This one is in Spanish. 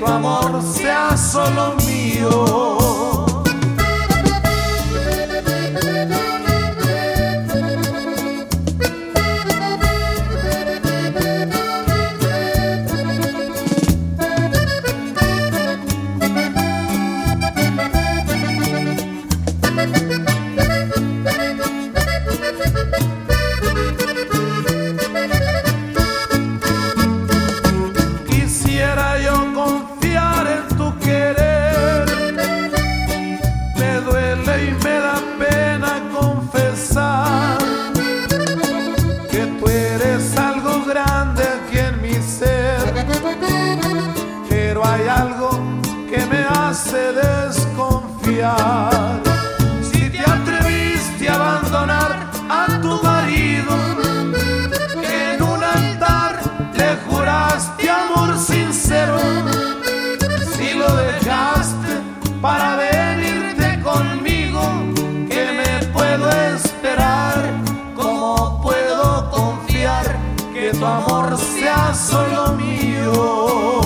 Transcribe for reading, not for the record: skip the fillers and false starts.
tu amor sea solo mío. Quisiera yo confiar en tu querer, me duele y me da pena confesar que tú eres algo grande aquí en mi ser, pero hay algo que me hace desconfiar. Si te atreviste a abandonar a tu marido, que en un altar le juraste amor sincero, si lo dejaste para venirte conmigo, ¿qué me puedo esperar? ¿Cómo puedo confiar que tu amor sea solo mío?